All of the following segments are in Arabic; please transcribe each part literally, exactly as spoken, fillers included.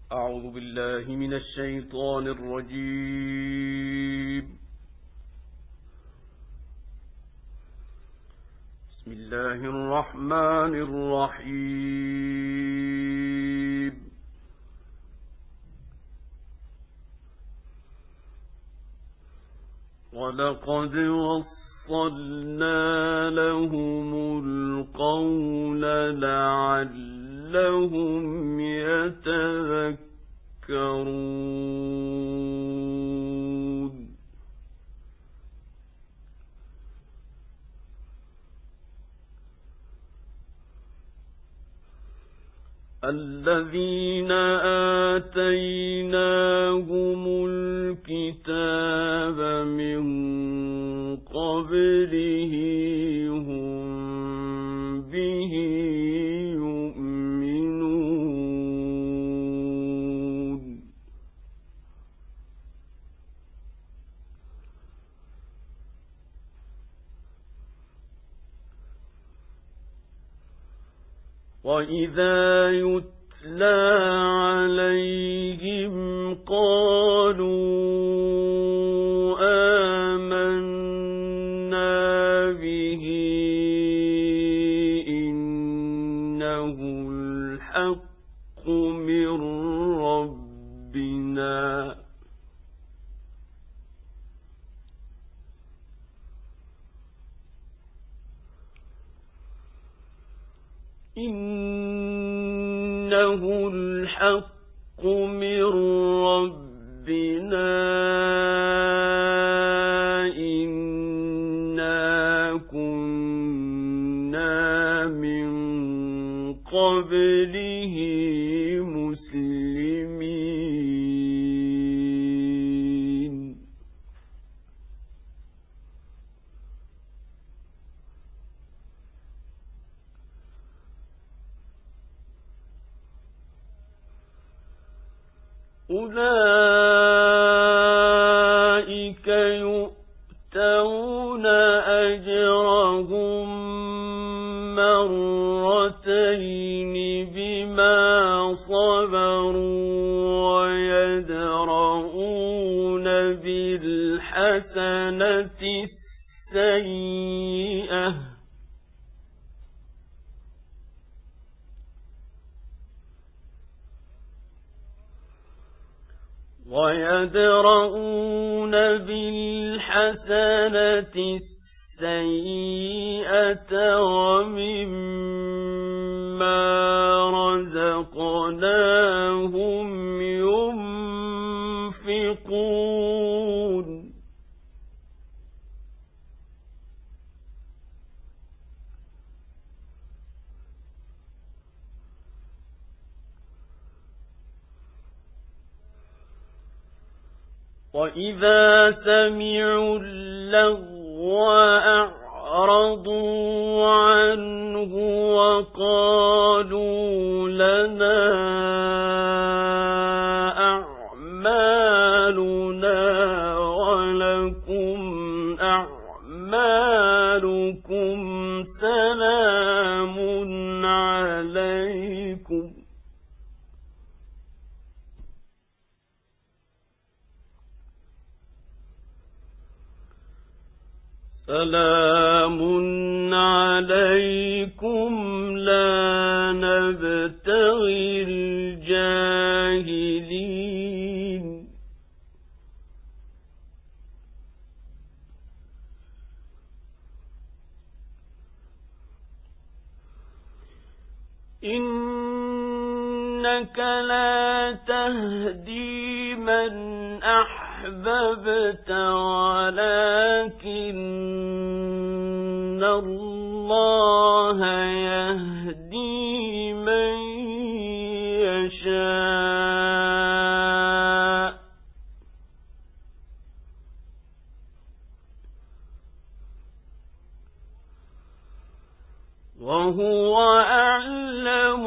أعوذ بالله من الشيطان الرجيم. بسم الله الرحمن الرحيم. ولقد وصلنا لهم القول لعلهم يتذكرون. الذين آتيناهم الكتاب من قبله هم به يؤمنون. وإذا يتلى عليهم قالوا آمنا به إنه الحق من ربنا إنه الحق من ربنا إنا كنا من قبله مسلمين. أولئك يؤتون أجرهم مرتين بما صبروا ويدرؤون بالحسنة السيئة ويدرؤون بالحسنة السيئة ومما رزقناهم ينفقون. وإذا سمعوا اللغو أعرضوا عنه وقالوا لنا أعمالنا ولكم أعمالكم سلام عليكم سلام عليكم لا نبتغي الجاهلين. إنك لا تهدي من أحببت ولكن الله يهدي من يشاء وهو أعلم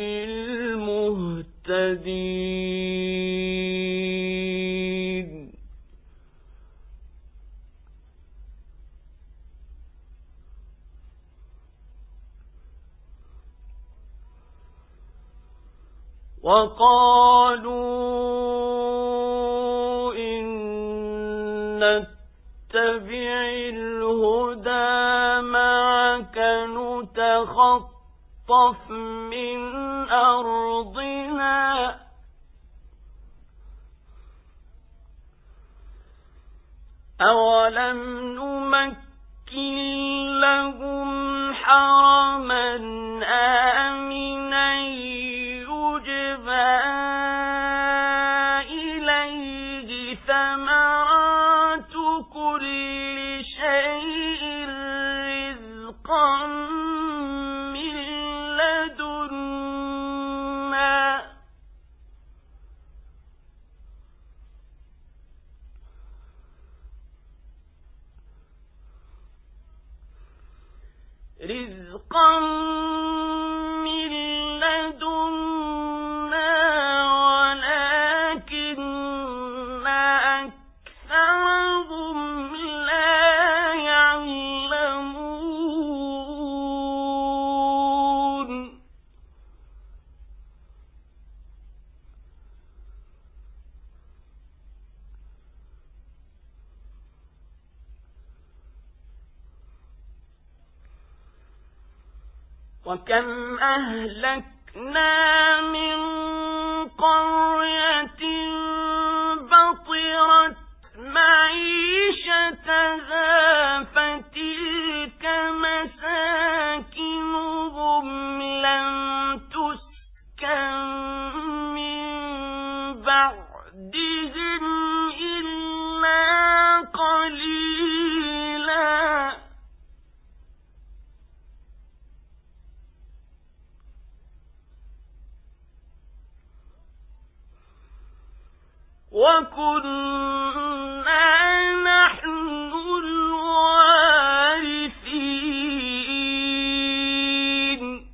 بالمهتدين. وقالوا إن نتبع الهدى معك نتخطف من أرضنا أولم نمكن لهم حرما آمنا يجبى إليه ثمرات كل شيء رزقا من لدنا رزقا من لدنا ولكن أكثرهم لا يعلمون وكم أهلكنا من قرية بطرت معيشتها فتلك مساكنهم لم تسكن من بعدهم إلا قليلا وكنا نحن الوارثين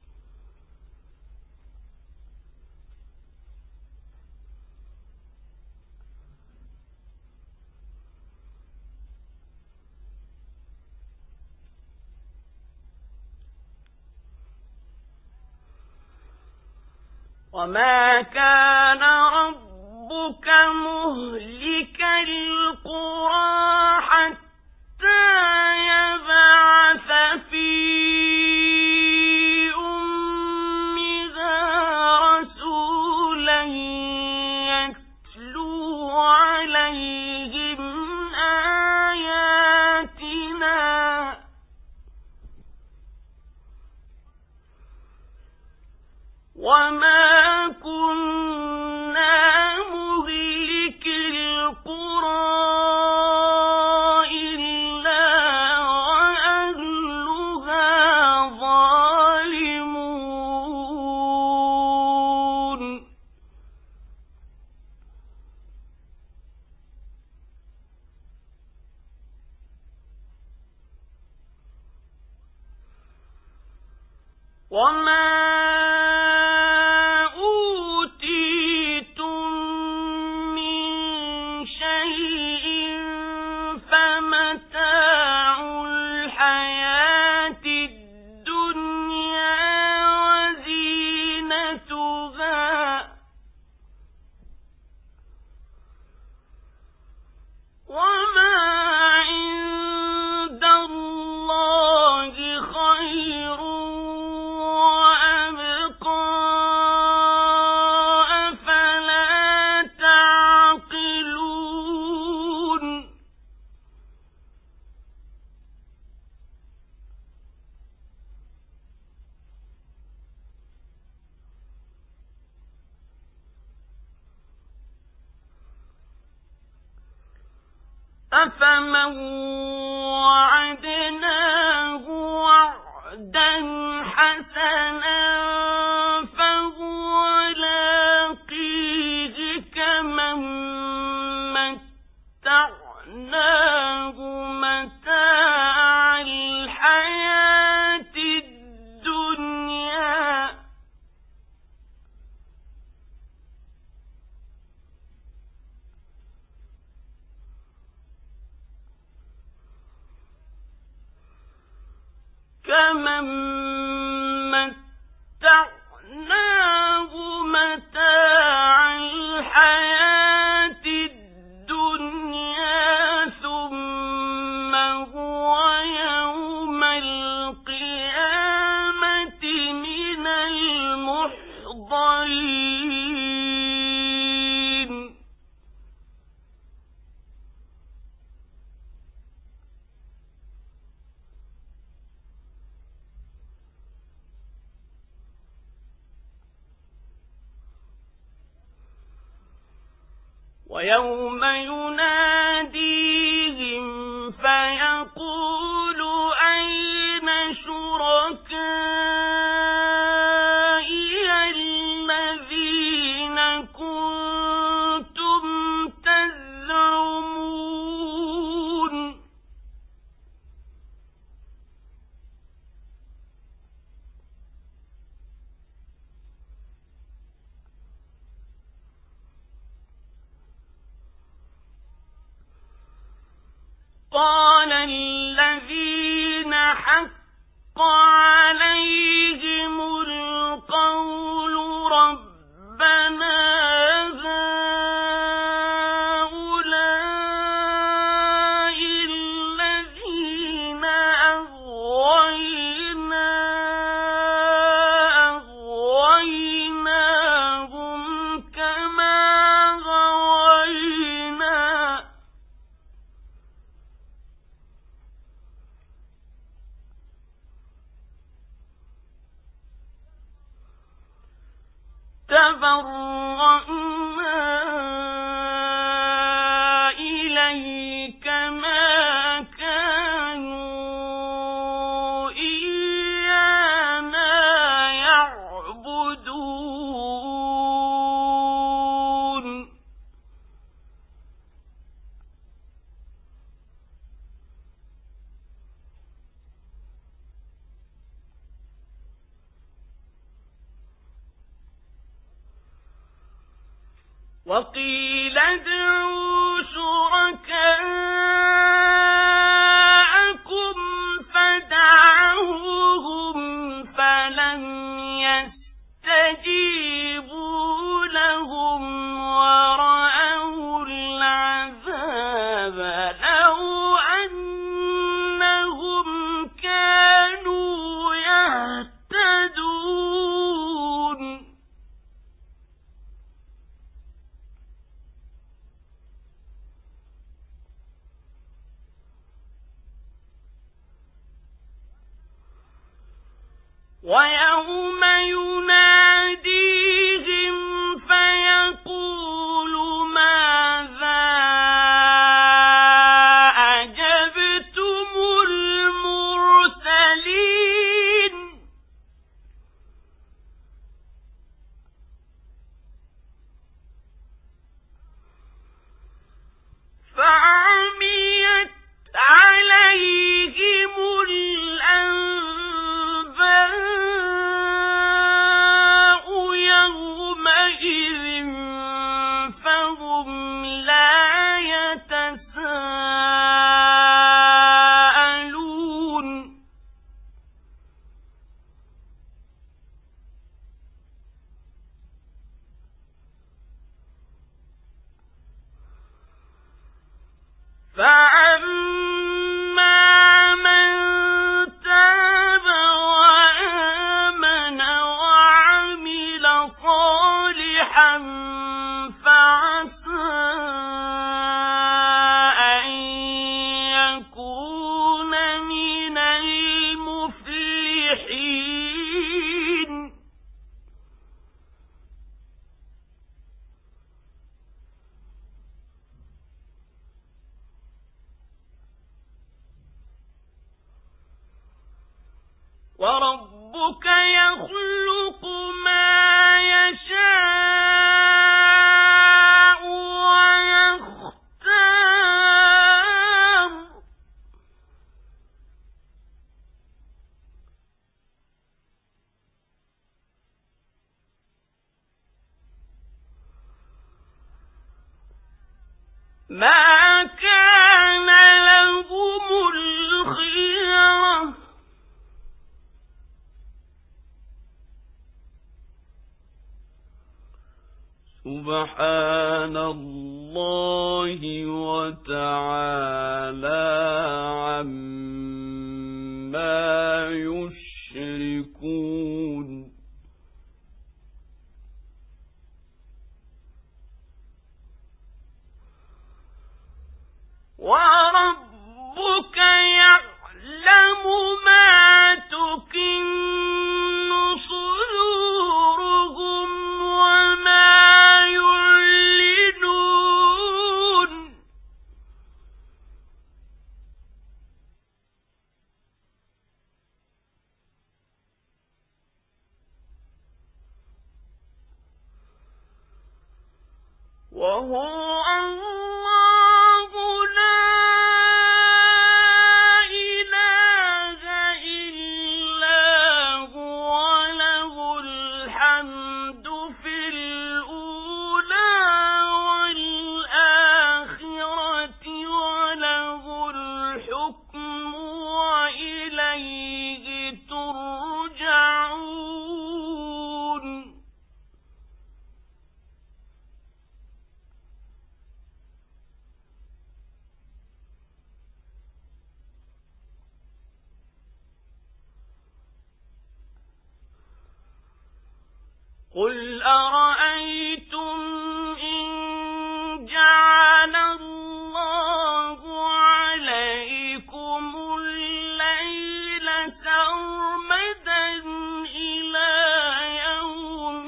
وما كان رب ربك مهلك القرى حتى يبعث في أمها رسولا يتلو عليهم آياتنا وما كنا مهلك القرى إلا وأهلها ظالمون وما أفمن وعدناه وعدا حسنا فهو لاقيه كمن متعناه متاع الحياة الدنيا كمن متعناه متاع الآخرين ويوم يناديهم فيقول أين شركائي الذين كنتم تزعمون قال الذين حق عليهم القول ربنا هؤلاء الذين أغوينا أغويناهم كما غوينا تبرأنا إليك ما كانوا إيانا يعبدون وقيل ادعوا شركاءكم فدعوهم فلم يستجيبوا لهم ورأوا العذاب لو أنهم كانوا يهتدون ويوم يناديهم فيقول ماذا أجبتم المرسلين فعميت عليهم الأنباء يومئذ فهم لا يتساءلون فأما من تاب وآمن وعمل صالحا فعسى أن يكون من المفلحين وربك يخلق ما يشاء ويختار ما كان لهم الخيرة سبحان الله وتعالى عما يشركون وهو الله لا إله إلا هو له الحمد في الأولى والآخرة وله الحكم وإليه ترجعون. قل أرأيتم إن جعل الله عليكم الليل سرمدا إلى يوم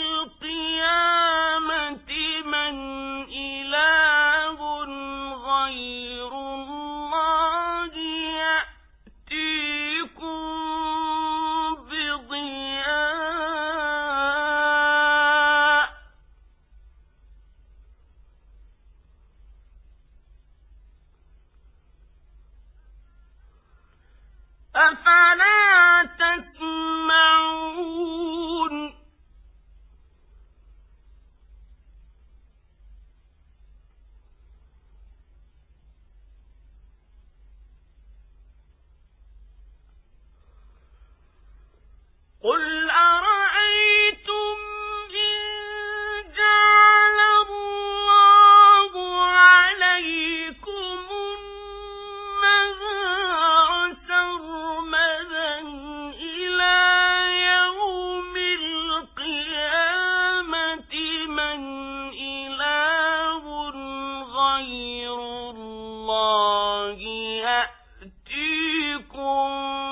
القيامة من إله غير الله يأتيكم بضياء أفلا تسمعون. قل أرأيتم إن جعل الله عليكم النهار سرمدا إلى يوم القيامة من إله غير الله يأتيكم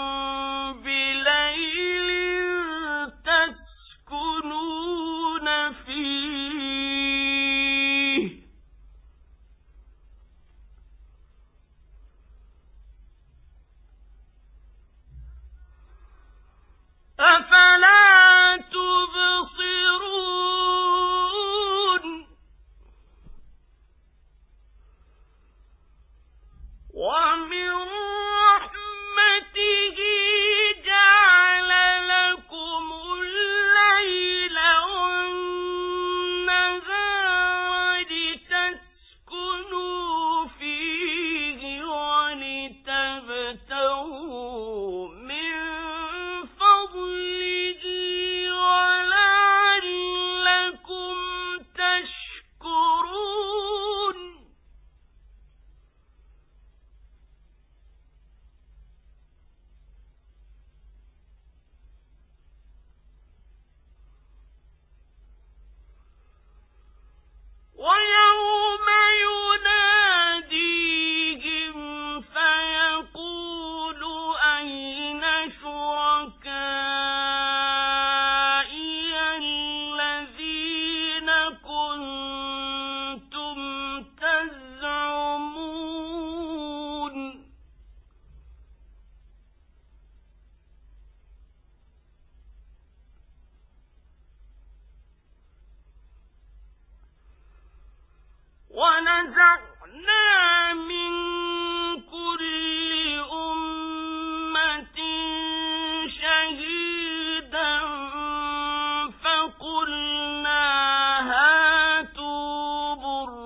بليل تسكنون فيه أفلا تبصرون. ومن رحمته جعل لكم الليل والنهار لتسكنوا فيه ولتبتغوا من فضله ولعلكم تشكرون. ويوم يناديهم فيقول أين شركائي الذين كنتم تزعمون. ونزعنا من كل أمة شهيدا فقلنا هاتوا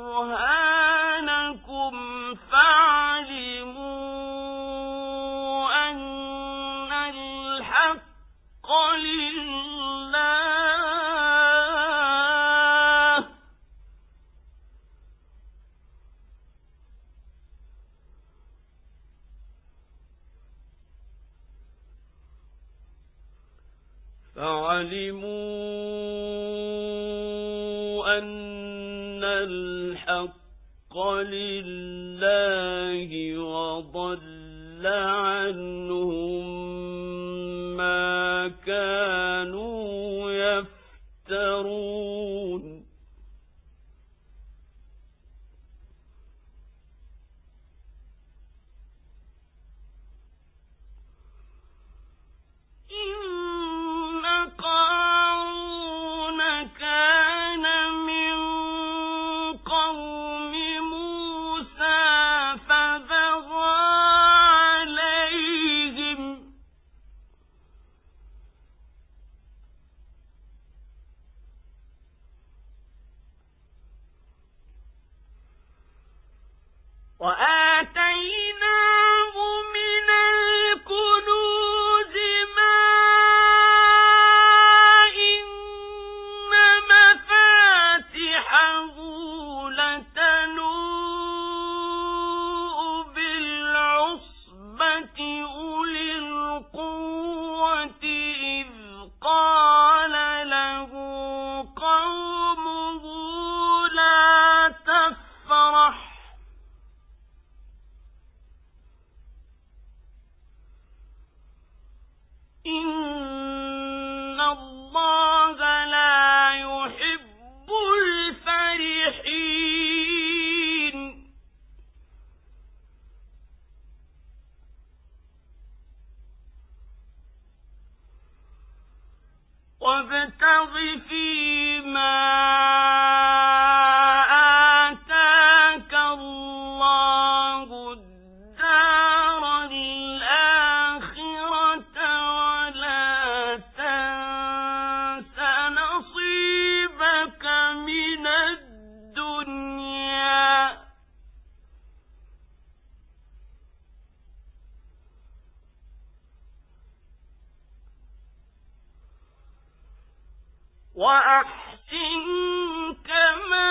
برهانكم فعلموا أن الحق لله فعلموا أن الحق لله وضل عنهم ما كانوا يفترون. إن قارون كان من وأحسن كما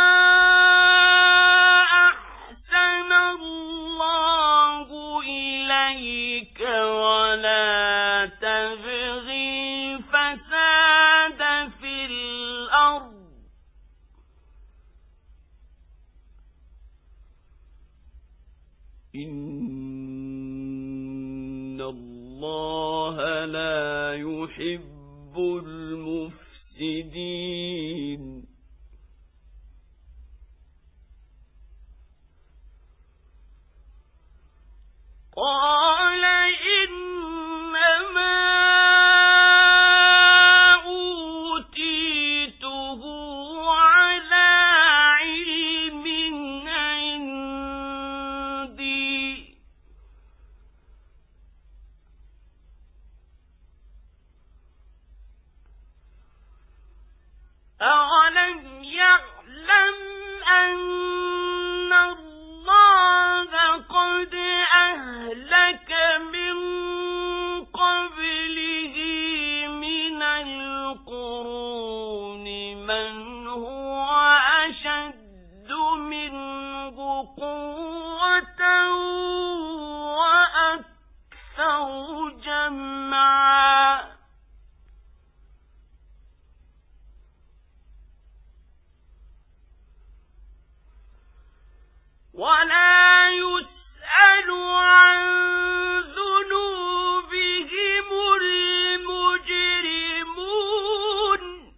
أحسن الله إليك ولا تبغي الفساد في الأرض إن الله لا يحب المفسدين. قال إنما أوتيته على علم عندي أولم يعلم أن الله قد أهلك من قبله من القرون من هو أشد منه قوة وأكثر جمعا ولا يسأل عن ذنوبهم المجرمون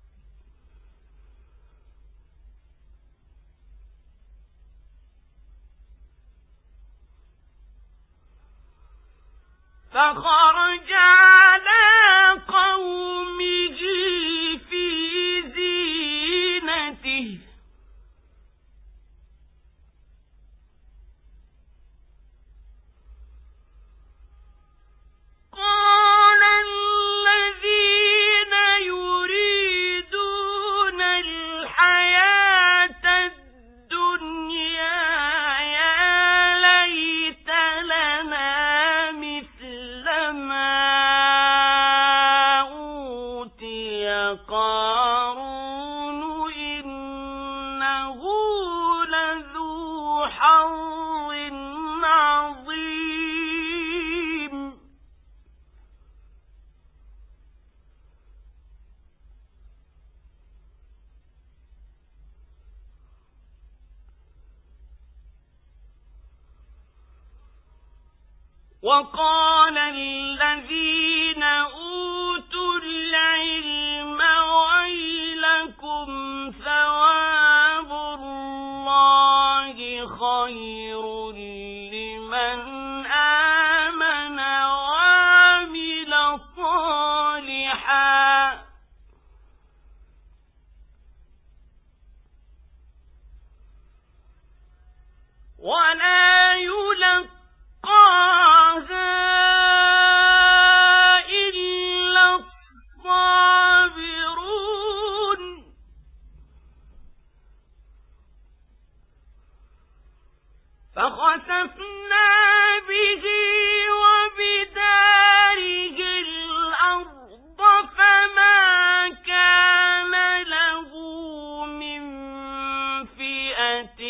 فخرج على قومه في زينته قال الذين يريدون الحياة الدنيا يا ليت لنا مثل ما أوتي قارون إنه لذو حظ عظيم. وقال الذين أوتوا العلم ويلكم ثواب الله خير لمن آمن وعمل صالحا ولا يلقى إلا الصابرون. فخسفنا به وبداره الأرض فما كان له من فئة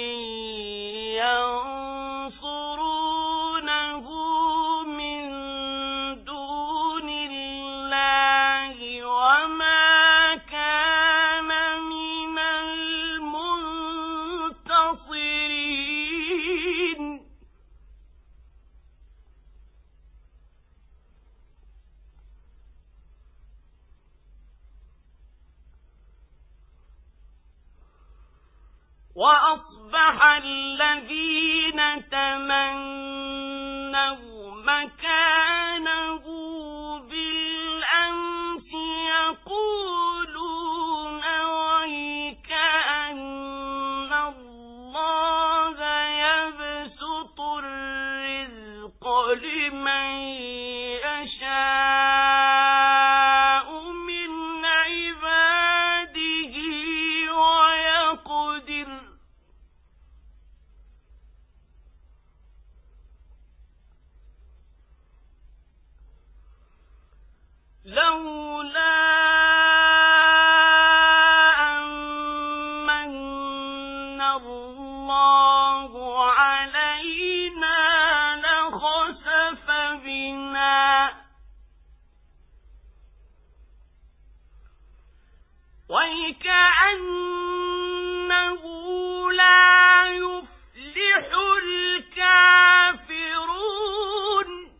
ينصرونه من دون الله وما كان من المنتصرين. وأصبح الذين تمنوا مكانه بالأمس يقولون وَكَأَنَّهُ لَا يُفْلِحُ الْكَافِرُونَ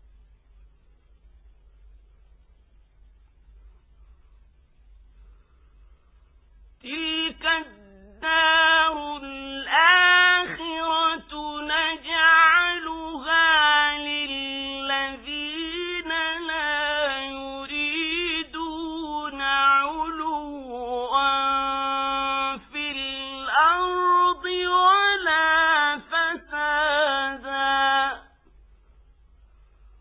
تِلْكَ الدَّارُ الْآخِرَةُ نَجْعَلُهَا لِلَّذِينَ لَا يُرِيدُونَ عُلُوًّا فِي الْأَرْضِ وَلَا فَسَادًا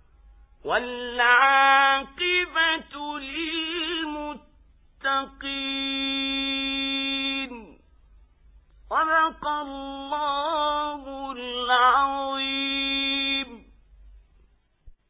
وَالْعَاقِبَةُ لِلْمُتَّقِينَ